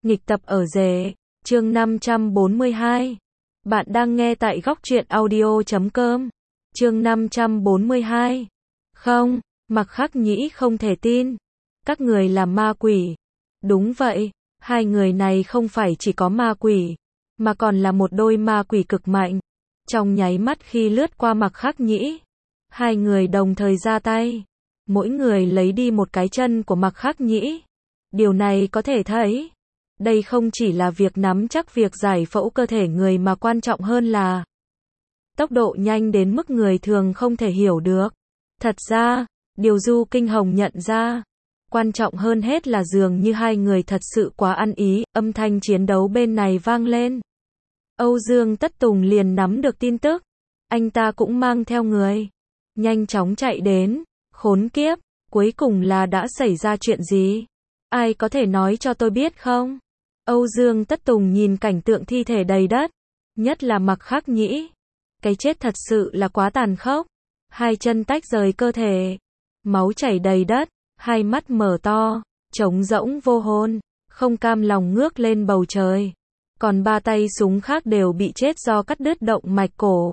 Nghịch tập ở rể, chương 542. Bạn đang nghe tại góc truyện audio.com. Chương 542. Không, Mạc Khắc Nhĩ không thể tin. Các người là ma quỷ. Đúng vậy, hai người này không phải chỉ có ma quỷ, mà còn là một đôi ma quỷ cực mạnh. Trong nháy mắt khi lướt qua Mạc Khắc Nhĩ, hai người đồng thời ra tay. Mỗi người lấy đi một cái chân của Mạc Khắc Nhĩ. Điều này có thể thấy, đây không chỉ là việc nắm chắc việc giải phẫu cơ thể người mà quan trọng hơn là tốc độ nhanh đến mức người thường không thể hiểu được. Thật ra, điều Du Kinh Hồng nhận ra, quan trọng hơn hết là dường như hai người thật sự quá ăn ý. Âm thanh chiến đấu bên này vang lên. Âu Dương Tất Tùng liền nắm được tin tức. Anh ta cũng mang theo người, nhanh chóng chạy đến. Khốn kiếp, cuối cùng là đã xảy ra chuyện gì? Ai có thể nói cho tôi biết không? Âu Dương Tất Tùng nhìn cảnh tượng thi thể đầy đất, nhất là Mạc Khắc Nhĩ. Cái chết thật sự là quá tàn khốc. Hai chân tách rời cơ thể, máu chảy đầy đất, hai mắt mở to, trống rỗng vô hồn, không cam lòng ngước lên bầu trời. Còn ba tay súng khác đều bị chết do cắt đứt động mạch cổ.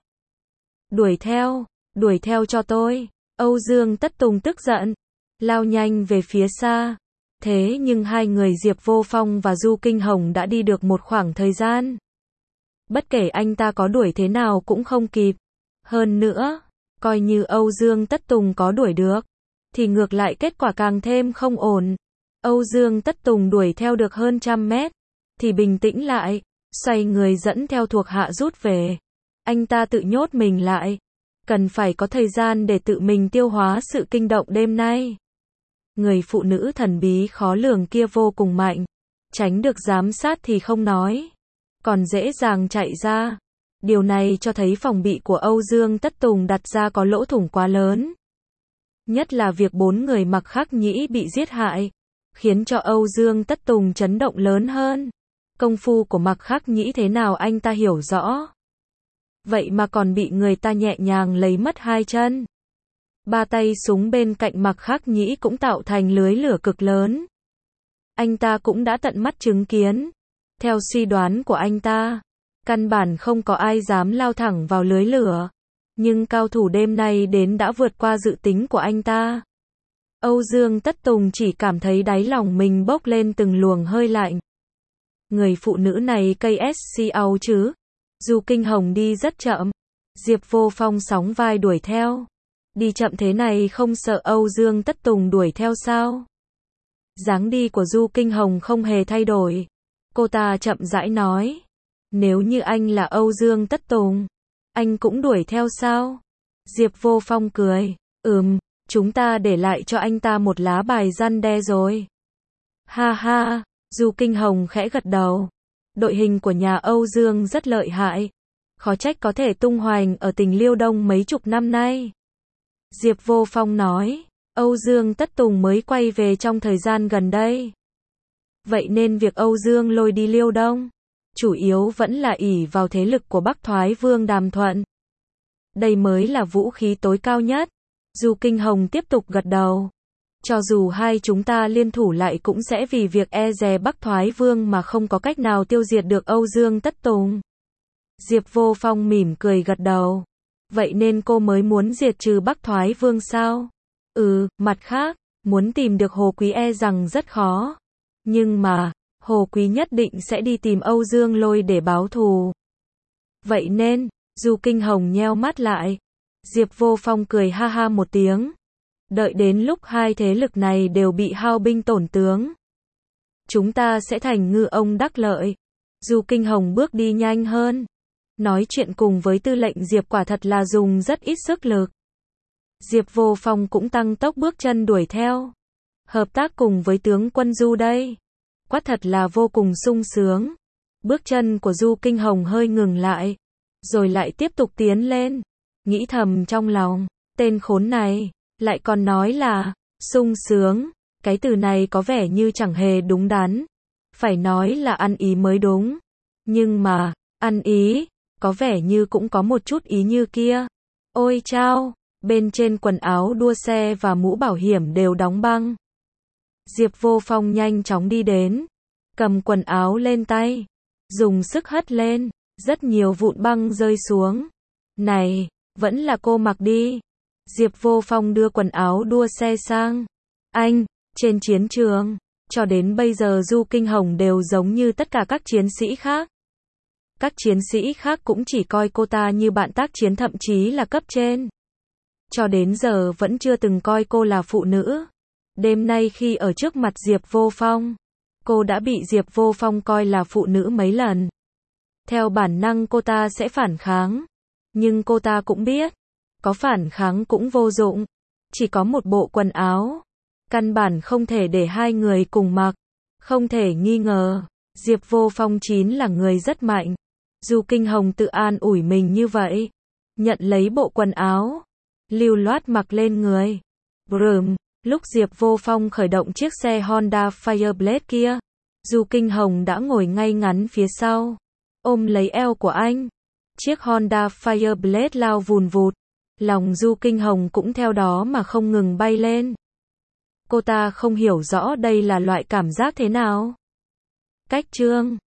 Đuổi theo cho tôi. Âu Dương Tất Tùng tức giận, lao nhanh về phía xa. Thế nhưng hai người Diệp Vô Phong và Du Kinh Hồng đã đi được một khoảng thời gian. Bất kể anh ta có đuổi thế nào cũng không kịp. Hơn nữa, coi như Âu Dương Tất Tùng có đuổi được, thì ngược lại kết quả càng thêm không ổn. Âu Dương Tất Tùng đuổi theo được hơn 100 mét, thì bình tĩnh lại, xoay người dẫn theo thuộc hạ rút về. Anh ta tự nhốt mình lại, cần phải có thời gian để tự mình tiêu hóa sự kinh động đêm nay. Người phụ nữ thần bí khó lường kia vô cùng mạnh, tránh được giám sát thì không nói, còn dễ dàng chạy ra. Điều này cho thấy phòng bị của Âu Dương Tất Tùng đặt ra có lỗ thủng quá lớn. Nhất là việc 4 người Mạc Khắc Nhĩ bị giết hại, khiến cho Âu Dương Tất Tùng chấn động lớn hơn. Công phu của Mạc Khắc Nhĩ thế nào anh ta hiểu rõ. Vậy mà còn bị người ta nhẹ nhàng lấy mất hai chân. Ba tay súng bên cạnh Mạc Khắc Nhĩ cũng tạo thành lưới lửa cực lớn. Anh ta cũng đã tận mắt chứng kiến. Theo suy đoán của anh ta, căn bản không có ai dám lao thẳng vào lưới lửa. Nhưng cao thủ đêm nay đến đã vượt qua dự tính của anh ta. Âu Dương Tất Tùng chỉ cảm thấy đáy lòng mình bốc lên từng luồng hơi lạnh. Người phụ nữ này cây SCO chứ. Du Kinh Hồng đi rất chậm. Diệp Vô Phong sóng vai đuổi theo. Đi chậm thế này không sợ Âu Dương Tất Tùng đuổi theo sao? Dáng đi của Du Kinh Hồng không hề thay đổi. Cô ta chậm rãi nói. Nếu như anh là Âu Dương Tất Tùng, anh cũng đuổi theo sao? Diệp Vô Phong cười. Chúng ta để lại cho anh ta một lá bài răn đe rồi. Ha ha, Du Kinh Hồng khẽ gật đầu. Đội hình của nhà Âu Dương rất lợi hại. Khó trách có thể tung hoành ở tỉnh Liêu Đông mấy chục năm nay. Diệp Vô Phong nói, Âu Dương Tất Tùng mới quay về trong thời gian gần đây. Vậy nên việc Âu Dương lôi đi Liêu Đông, chủ yếu vẫn là ỷ vào thế lực của Bắc Thoái Vương Đàm Thuận. Đây mới là vũ khí tối cao nhất. Du Kinh Hồng tiếp tục gật đầu. Cho dù hai chúng ta liên thủ lại cũng sẽ vì việc e dè Bắc Thoái Vương mà không có cách nào tiêu diệt được Âu Dương Tất Tùng. Diệp Vô Phong mỉm cười gật đầu. Vậy nên cô mới muốn diệt trừ Bắc Thoái Vương sao? Mặt khác, muốn tìm được Hồ Quý e rằng rất khó. Nhưng mà, Hồ Quý nhất định sẽ đi tìm Âu Dương Lôi để báo thù. Vậy nên, Du Kinh Hồng nheo mắt lại. Diệp Vô Phong cười ha ha một tiếng. Đợi đến lúc hai thế lực này đều bị hao binh tổn tướng, chúng ta sẽ thành ngư ông đắc lợi. Du Kinh Hồng bước đi nhanh hơn. Nói chuyện cùng với tư lệnh Diệp quả thật là dùng rất ít sức lực. Diệp Vô Phong cũng tăng tốc bước chân đuổi theo. Hợp tác cùng với tướng quân Du đây. Quả thật là vô cùng sung sướng. Bước chân của Du Kinh Hồng hơi ngừng lại, rồi lại tiếp tục tiến lên. Nghĩ thầm trong lòng, tên khốn này, lại còn nói là sung sướng. Cái từ này có vẻ như chẳng hề đúng đắn. Phải nói là ăn ý mới đúng. Nhưng mà, ăn ý, có vẻ như cũng có một chút ý như kia. Ôi chao, bên trên quần áo đua xe và mũ bảo hiểm đều đóng băng. Diệp Vô Phong nhanh chóng đi đến. cầm quần áo lên tay, dùng sức hất lên, rất nhiều vụn băng rơi xuống. Này, vẫn là cô mặc đi. Diệp Vô Phong đưa quần áo đua xe sang. Anh, trên chiến trường, cho đến bây giờ Du Kinh Hồng đều giống như tất cả các chiến sĩ khác. Các chiến sĩ khác cũng chỉ coi cô ta như bạn tác chiến, thậm chí là cấp trên. Cho đến giờ vẫn chưa từng coi cô là phụ nữ. Đêm nay khi ở trước mặt Diệp Vô Phong, cô đã bị Diệp Vô Phong coi là phụ nữ mấy lần. Theo bản năng cô ta sẽ phản kháng. Nhưng cô ta cũng biết, có phản kháng cũng vô dụng. Chỉ có một bộ quần áo, căn bản không thể để hai người cùng mặc. Không thể nghi ngờ, Diệp Vô Phong chính là người rất mạnh. Du Kinh Hồng tự an ủi mình như vậy. Nhận lấy bộ quần áo, lưu loát mặc lên người. Brrm, lúc Diệp Vô Phong khởi động chiếc xe Honda Fireblade kia, Du Kinh Hồng đã ngồi ngay ngắn phía sau, ôm lấy eo của anh. Chiếc Honda Fireblade lao vùn vụt, lòng Du Kinh Hồng cũng theo đó mà không ngừng bay lên. Cô ta không hiểu rõ đây là loại cảm giác thế nào. Cách chương